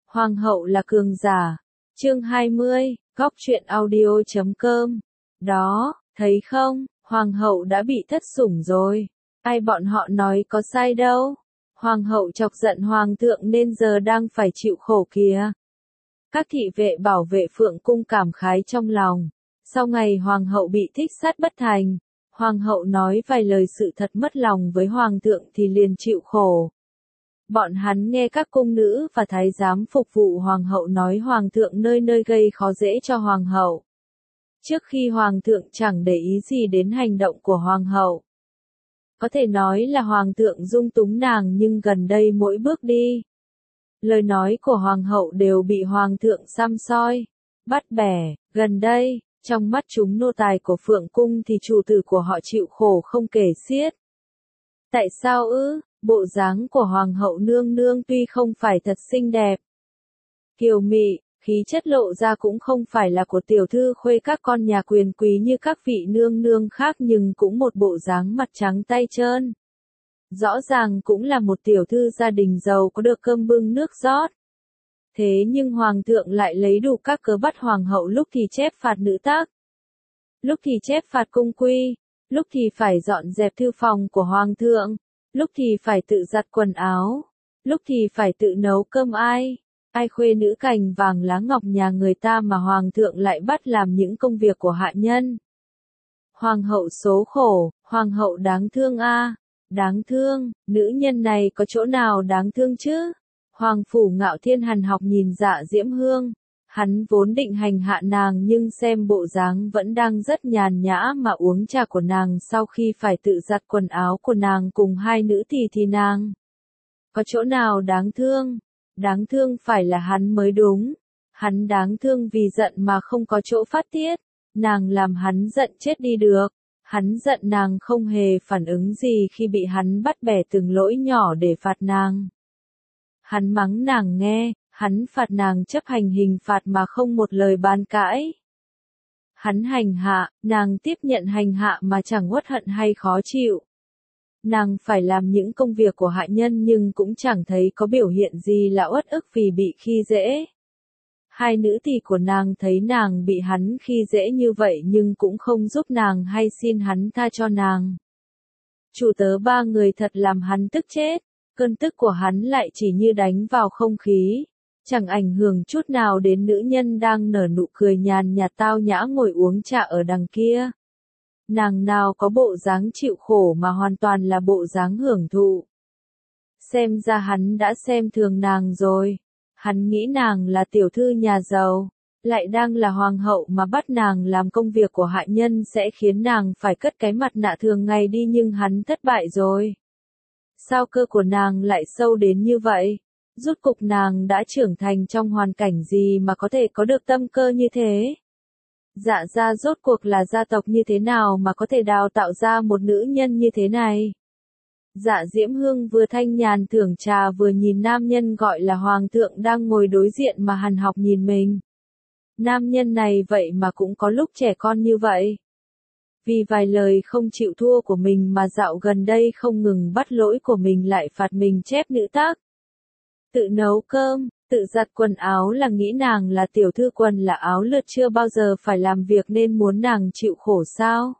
Hoàng hậu là cường giả. Chương 20, góc truyện audio.com. Đó, thấy không, hoàng hậu đã bị thất sủng rồi. Ai bọn họ nói có sai đâu. Hoàng hậu chọc giận hoàng thượng nên giờ đang phải chịu khổ kìa. Các thị vệ bảo vệ Phượng cung cảm khái trong lòng. Sau ngày hoàng hậu bị thích sát bất thành, hoàng hậu nói vài lời sự thật mất lòng với hoàng thượng thì liền chịu khổ. Bọn hắn nghe các cung nữ và thái giám phục vụ hoàng hậu nói hoàng thượng nơi nơi gây khó dễ cho hoàng hậu. Trước khi hoàng thượng chẳng để ý gì đến hành động của hoàng hậu. Có thể nói là hoàng thượng dung túng nàng, nhưng gần đây mỗi bước đi, lời nói của hoàng hậu đều bị hoàng thượng săm soi, bắt bẻ. Gần đây, trong mắt chúng nô tài của Phượng cung thì chủ tử của họ chịu khổ không kể xiết. Tại sao ư? Bộ dáng của hoàng hậu nương nương tuy không phải thật xinh đẹp, kiều mị, khí chất lộ ra cũng không phải là của tiểu thư khuê các con nhà quyền quý như các vị nương nương khác, nhưng cũng một bộ dáng mặt trắng tay trơn. Rõ ràng cũng là một tiểu thư gia đình giàu có được cơm bưng nước rót. Thế nhưng hoàng thượng lại lấy đủ các cớ bắt hoàng hậu, lúc thì chép phạt nữ tác, lúc thì chép phạt cung quy, lúc thì phải dọn dẹp thư phòng của hoàng thượng, lúc thì phải tự giặt quần áo, lúc thì phải tự nấu cơm. Ai khuê nữ cành vàng lá ngọc nhà người ta mà hoàng thượng lại bắt làm những công việc của hạ nhân. Hoàng hậu số khổ, hoàng hậu đáng thương a. Đáng thương, nữ nhân này có chỗ nào đáng thương chứ? Hoàng phủ Ngạo Thiên hằn học nhìn Dạ Diễm Hương. Hắn vốn định hành hạ nàng, nhưng xem bộ dáng vẫn đang rất nhàn nhã mà uống trà của nàng sau khi phải tự giặt quần áo của nàng cùng hai nữ thì nàng có chỗ nào đáng thương? Đáng thương phải là hắn mới đúng. Hắn đáng thương vì giận mà không có chỗ phát tiết. Nàng làm hắn giận chết đi được. Hắn giận nàng không hề phản ứng gì khi bị hắn bắt bẻ từng lỗi nhỏ để phạt nàng. Hắn mắng nàng nghe, hắn phạt nàng chấp hành hình phạt mà không một lời bàn cãi. Hắn hành hạ, nàng tiếp nhận hành hạ mà chẳng uất hận hay khó chịu. Nàng phải làm những công việc của hạ nhân nhưng cũng chẳng thấy có biểu hiện gì là uất ức vì bị khi dễ. Hai nữ tỳ của nàng thấy nàng bị hắn khi dễ như vậy nhưng cũng không giúp nàng hay xin hắn tha cho nàng. Chủ tớ ba người thật làm hắn tức chết, cơn tức của hắn lại chỉ như đánh vào không khí, chẳng ảnh hưởng chút nào đến nữ nhân đang nở nụ cười nhàn nhạt tao nhã ngồi uống trà ở đằng kia. Nàng nào có bộ dáng chịu khổ mà hoàn toàn là bộ dáng hưởng thụ. Xem ra hắn đã xem thường nàng rồi. Hắn nghĩ nàng là tiểu thư nhà giàu, lại đang là hoàng hậu mà bắt nàng làm công việc của hạ nhân sẽ khiến nàng phải cất cái mặt nạ thường ngày đi, nhưng hắn thất bại rồi. Sao cơ của nàng lại sâu đến như vậy? Rốt cục nàng đã trưởng thành trong hoàn cảnh gì mà có thể có được tâm cơ như thế? Dạ gia rốt cuộc là gia tộc như thế nào mà có thể đào tạo ra một nữ nhân như thế này? Dạ Diễm Hương vừa thanh nhàn thưởng trà vừa nhìn nam nhân gọi là hoàng thượng đang ngồi đối diện mà hằn học nhìn mình. Nam nhân này vậy mà cũng có lúc trẻ con như vậy. Vì vài lời không chịu thua của mình mà dạo gần đây không ngừng bắt lỗi của mình lại phạt mình chép nữ tác. Tự nấu cơm, tự giặt quần áo là nghĩ nàng là tiểu thư quần là áo lượt chưa bao giờ phải làm việc nên muốn nàng chịu khổ sao?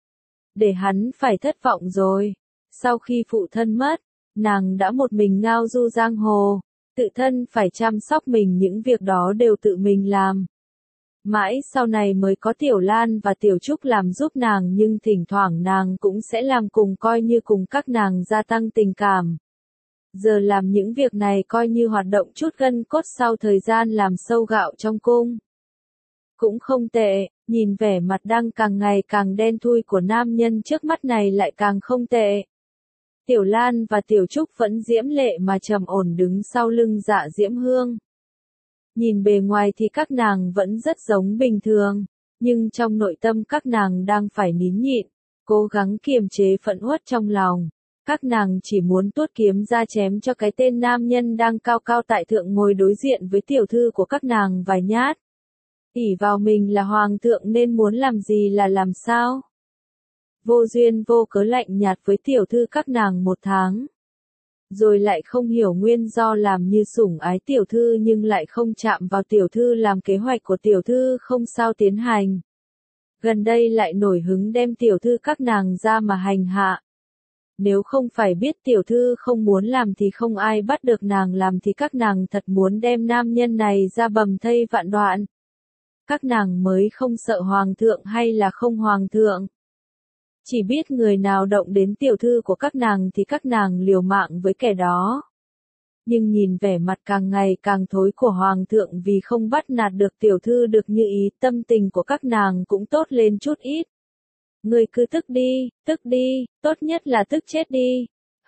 Để hắn phải thất vọng rồi. Sau khi phụ thân mất, nàng đã một mình ngao du giang hồ, tự thân phải chăm sóc mình, những việc đó đều tự mình làm. Mãi sau này mới có Tiểu Lan và Tiểu Trúc làm giúp nàng, nhưng thỉnh thoảng nàng cũng sẽ làm cùng, coi như cùng các nàng gia tăng tình cảm. Giờ làm những việc này coi như hoạt động chút gân cốt sau thời gian làm sâu gạo trong cung. Cũng không tệ, nhìn vẻ mặt đang càng ngày càng đen thui của nam nhân trước mắt này lại càng không tệ. Tiểu Lan và Tiểu Trúc vẫn diễm lệ mà trầm ổn đứng sau lưng Dạ Diễm Hương. Nhìn bề ngoài thì các nàng vẫn rất giống bình thường, nhưng trong nội tâm các nàng đang phải nín nhịn, cố gắng kiềm chế phẫn uất trong lòng. Các nàng chỉ muốn tuốt kiếm ra chém cho cái tên nam nhân đang cao cao tại thượng ngồi đối diện với tiểu thư của các nàng vài nhát. Ỷ vào mình là hoàng thượng nên muốn làm gì là làm sao? Vô duyên vô cớ lạnh nhạt với tiểu thư các nàng một tháng. rồi lại không hiểu nguyên do làm như sủng ái tiểu thư nhưng lại không chạm vào tiểu thư làm kế hoạch của tiểu thư không sao tiến hành. Gần đây lại nổi hứng đem tiểu thư các nàng ra mà hành hạ. Nếu không phải biết tiểu thư không muốn làm thì không ai bắt được nàng làm thì các nàng thật muốn đem nam nhân này ra bầm thây vạn đoạn. Các nàng mới không sợ hoàng thượng hay là không hoàng thượng. Chỉ biết người nào động đến tiểu thư của các nàng thì các nàng liều mạng với kẻ đó. Nhưng nhìn vẻ mặt càng ngày càng thối của hoàng thượng vì không bắt nạt được tiểu thư được như ý, tâm tình của các nàng cũng tốt lên chút ít. Người cứ tức đi, tốt nhất là tức chết đi.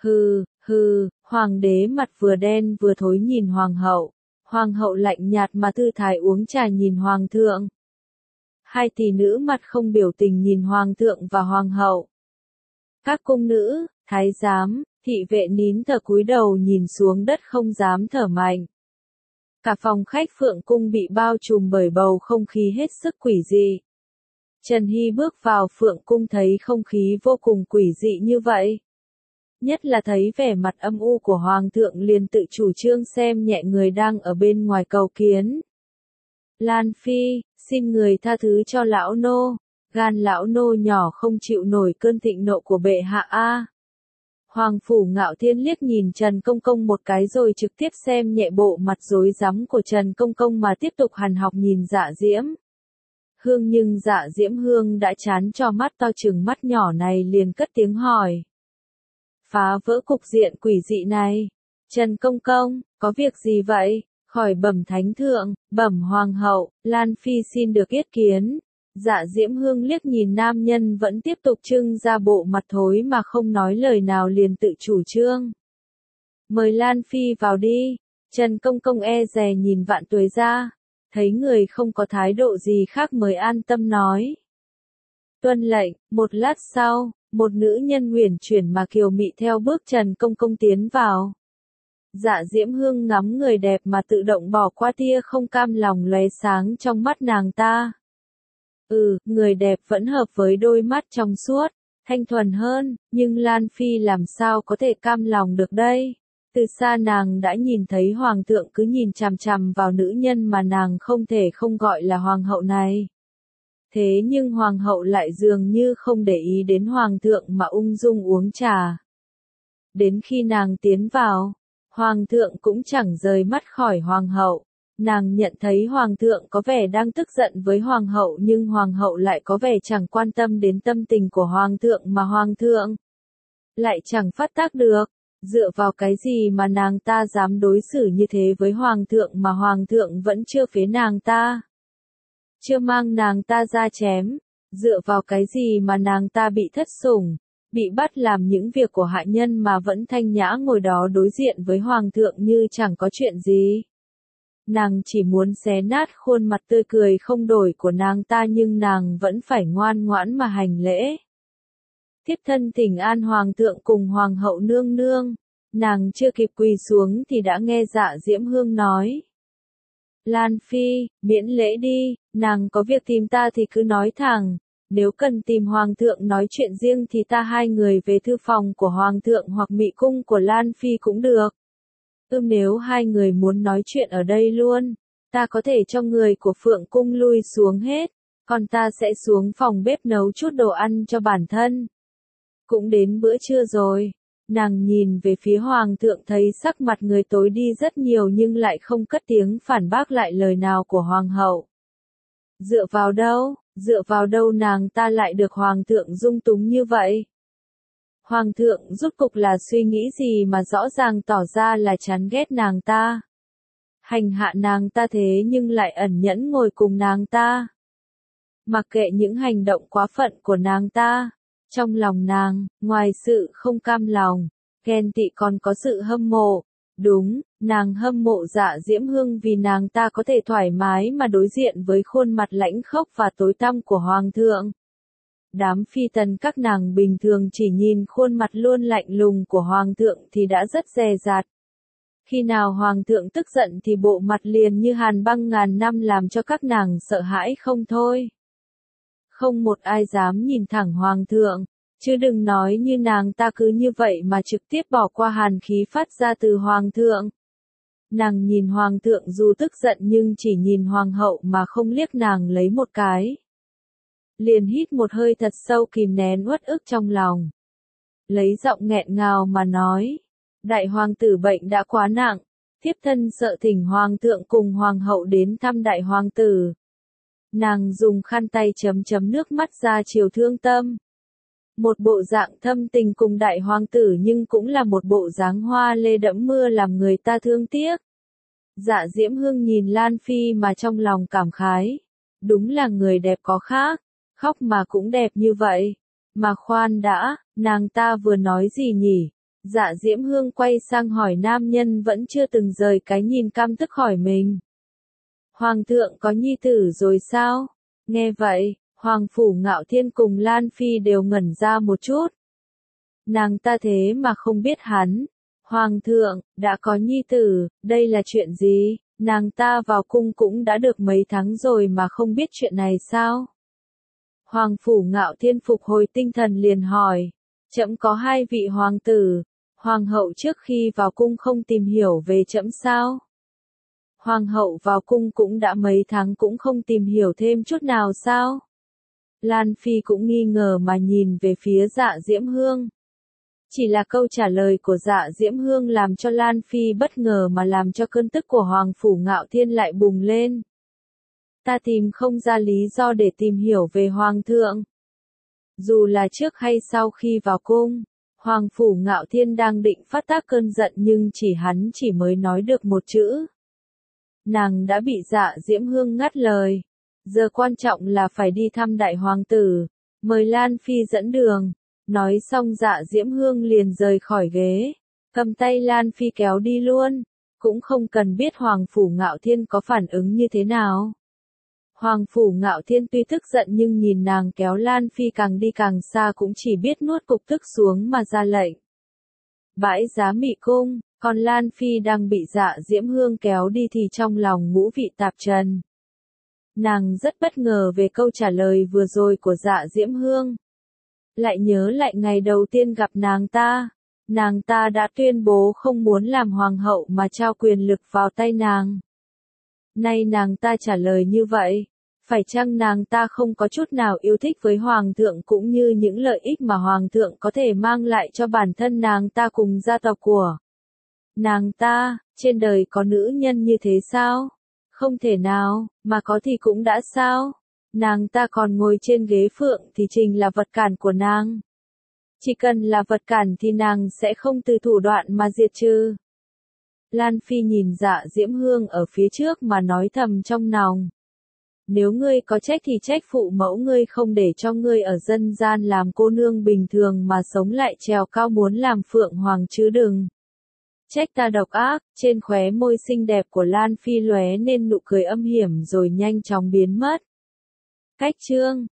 Hừ, hoàng đế mặt vừa đen vừa thối nhìn hoàng hậu. Hoàng hậu lạnh nhạt mà thư thái uống trà nhìn hoàng thượng. Hai tỷ nữ mặt không biểu tình nhìn hoàng thượng và hoàng hậu. Các cung nữ, thái giám, thị vệ nín thở cúi đầu nhìn xuống đất không dám thở mạnh. Cả phòng khách Phượng cung bị bao trùm bởi bầu không khí hết sức quỷ dị. Trần Hy bước vào Phượng cung thấy không khí vô cùng quỷ dị như vậy. Nhất là thấy vẻ mặt âm u của hoàng thượng liền tự chủ trương xem nhẹ người đang ở bên ngoài cầu kiến. Lan Phi, xin người tha thứ cho lão nô, gan lão nô nhỏ không chịu nổi cơn thịnh nộ của bệ hạ a. Hoàng phủ Ngạo Thiên liếc nhìn Trần Công Công một cái rồi trực tiếp xem nhẹ bộ mặt rối rắm của Trần Công Công mà tiếp tục hằn học nhìn Dạ Diễm Hương, nhưng Dạ Diễm Hương đã chán cho mắt to chừng mắt nhỏ này liền cất tiếng hỏi. Phá vỡ cục diện quỷ dị này. Trần Công Công, có việc gì vậy? Khỏi bẩm thánh thượng, bẩm hoàng hậu, Lan Phi xin được yết kiến. Dạ Diễm Hương liếc nhìn nam nhân vẫn tiếp tục trưng ra bộ mặt thối mà không nói lời nào liền tự chủ trương. Mời Lan Phi vào đi. Trần Công Công e dè nhìn Vạn Tuế ra, thấy người không có thái độ gì khác mới an tâm nói. Tuân lệnh. Một lát sau, một nữ nhân uyển chuyển mà kiều mị theo bước Trần Công Công tiến vào. Dạ Diễm Hương ngắm người đẹp mà tự động bỏ qua tia không cam lòng lóe sáng trong mắt nàng ta. Người đẹp vẫn hợp với đôi mắt trong suốt, thanh thuần hơn, nhưng Lan Phi làm sao có thể cam lòng được đây? Từ xa nàng đã nhìn thấy hoàng thượng cứ nhìn chằm chằm vào nữ nhân mà nàng không thể không gọi là hoàng hậu này. Thế nhưng hoàng hậu lại dường như không để ý đến hoàng thượng mà ung dung uống trà. Đến khi nàng tiến vào, hoàng thượng cũng chẳng rời mắt khỏi hoàng hậu. Nàng nhận thấy hoàng thượng có vẻ đang tức giận với hoàng hậu nhưng hoàng hậu lại có vẻ chẳng quan tâm đến tâm tình của hoàng thượng mà hoàng thượng lại chẳng phát tác được. Dựa vào cái gì mà nàng ta dám đối xử như thế với hoàng thượng mà hoàng thượng vẫn chưa phế nàng ta? Chưa mang nàng ta ra chém? Dựa vào cái gì mà nàng ta bị thất sủng, bị bắt làm những việc của hạ nhân mà vẫn thanh nhã ngồi đó đối diện với hoàng thượng như chẳng có chuyện gì? Nàng chỉ muốn xé nát khuôn mặt tươi cười không đổi của nàng ta nhưng nàng vẫn phải ngoan ngoãn mà hành lễ. Thiếp thân thỉnh an hoàng thượng cùng hoàng hậu nương nương. Nàng chưa kịp quỳ xuống thì đã nghe Dạ Diễm Hương nói. Lan Phi, miễn lễ đi, nàng có việc tìm ta thì cứ nói thẳng. Nếu cần tìm hoàng thượng nói chuyện riêng thì ta hai người về thư phòng của hoàng thượng hoặc mị cung của Lan Phi cũng được. Nếu hai người muốn nói chuyện ở đây luôn, ta có thể cho người của Phượng cung lui xuống hết, còn ta sẽ xuống phòng bếp nấu chút đồ ăn cho bản thân. Cũng đến bữa trưa rồi. Nàng nhìn về phía hoàng thượng thấy sắc mặt người tối đi rất nhiều nhưng lại không cất tiếng phản bác lại lời nào của hoàng hậu. Dựa vào đâu nàng ta lại được hoàng thượng dung túng như vậy? Hoàng thượng rốt cục là suy nghĩ gì mà rõ ràng tỏ ra là chán ghét nàng ta? Hành hạ nàng ta thế nhưng lại ẩn nhẫn ngồi cùng nàng ta. Mặc kệ những hành động quá phận của nàng ta, trong lòng nàng, ngoài sự không cam lòng, ghen tị còn có sự hâm mộ. Đúng, nàng hâm mộ Dạ Diễm Hương vì nàng ta có thể thoải mái mà đối diện với khuôn mặt lãnh khốc và tối tăm của hoàng thượng. Đám phi tần các nàng bình thường chỉ nhìn khuôn mặt luôn lạnh lùng của hoàng thượng thì đã rất dè dặt. Khi nào hoàng thượng tức giận thì bộ mặt liền như hàn băng ngàn năm làm cho các nàng sợ hãi không thôi. Không một ai dám nhìn thẳng hoàng thượng, Chứ đừng nói như nàng ta cứ như vậy mà trực tiếp bỏ qua hàn khí phát ra từ hoàng thượng. Nàng nhìn hoàng thượng dù tức giận nhưng chỉ nhìn hoàng hậu mà không liếc nàng lấy một cái. Liền hít một hơi thật sâu kìm nén uất ức trong lòng. Lấy giọng nghẹn ngào mà nói. Đại hoàng tử bệnh đã quá nặng. Thiếp thân sợ thỉnh hoàng thượng cùng hoàng hậu đến thăm đại hoàng tử. Nàng dùng khăn tay chấm chấm nước mắt ra chiều thương tâm. Một bộ dạng thâm tình cùng đại hoàng tử nhưng cũng là một bộ dáng hoa lê đẫm mưa làm người ta thương tiếc. Dạ Diễm Hương nhìn Lan Phi mà trong lòng cảm khái. Đúng là người đẹp có khác, khóc mà cũng đẹp như vậy. Mà khoan đã, nàng ta vừa nói gì nhỉ? Dạ Diễm Hương quay sang hỏi nam nhân vẫn chưa từng rời cái nhìn căm tức hỏi mình. Hoàng thượng có nhi tử rồi sao? Nghe vậy, Hoàng Phủ Ngạo Thiên cùng Lan Phi đều ngẩn ra một chút. Nàng ta thế mà không biết hắn. Hoàng thượng, đã có nhi tử, đây là chuyện gì? Nàng ta vào cung cũng đã được mấy tháng rồi mà không biết chuyện này sao? Hoàng Phủ Ngạo Thiên phục hồi tinh thần liền hỏi. Trẫm có 2 vị hoàng tử. Hoàng hậu trước khi vào cung không tìm hiểu về trẫm sao? Hoàng hậu vào cung cũng đã mấy tháng cũng không tìm hiểu thêm chút nào sao? Lan Phi cũng nghi ngờ mà nhìn về phía Dạ Diễm Hương. Chỉ là câu trả lời của Dạ Diễm Hương làm cho Lan Phi bất ngờ mà làm cho cơn tức của Hoàng Phủ Ngạo Thiên lại bùng lên. Ta tìm không ra lý do để tìm hiểu về Hoàng thượng. Dù là trước hay sau khi vào cung, Hoàng Phủ Ngạo Thiên đang định phát tác cơn giận nhưng hắn chỉ mới nói được một chữ. Nàng đã bị Dạ Diễm Hương ngắt lời. Giờ quan trọng là phải đi thăm đại hoàng tử, mời Lan Phi dẫn đường. Nói xong Dạ Diễm Hương liền rời khỏi ghế, cầm tay Lan Phi kéo đi luôn, cũng không cần biết Hoàng Phủ Ngạo Thiên có phản ứng như thế nào. Hoàng Phủ Ngạo Thiên tuy tức giận nhưng nhìn nàng kéo Lan Phi càng đi càng xa cũng chỉ biết nuốt cục tức xuống mà ra lệnh. Bãi Giá Mị Cung, còn Lan Phi đang bị Dạ Diễm Hương kéo đi thì trong lòng ngũ vị tạp trần. Nàng rất bất ngờ về câu trả lời vừa rồi của Dạ Diễm Hương. Lại nhớ lại ngày đầu tiên gặp nàng ta đã tuyên bố không muốn làm hoàng hậu mà trao quyền lực vào tay nàng. Nay nàng ta trả lời như vậy, phải chăng nàng ta không có chút nào yêu thích với hoàng thượng cũng như những lợi ích mà hoàng thượng có thể mang lại cho bản thân nàng ta cùng gia tộc của nàng ta? Trên đời có nữ nhân như thế sao? Không thể nào, mà có thì cũng đã sao? Nàng ta còn ngồi trên ghế phượng thì Trình là vật cản của nàng. Chỉ cần là vật cản thì nàng sẽ không từ thủ đoạn mà diệt trừ. Lan Phi nhìn Dạ Diễm Hương ở phía trước mà nói thầm trong lòng. Nếu ngươi có trách thì trách phụ mẫu ngươi không để cho ngươi ở dân gian làm cô nương bình thường mà sống lại trèo cao muốn làm phượng hoàng chứ đừng. Trách ta độc ác. Trên khóe môi xinh đẹp của Lan Phi lóe nên nụ cười âm hiểm rồi nhanh chóng biến mất. Cách chương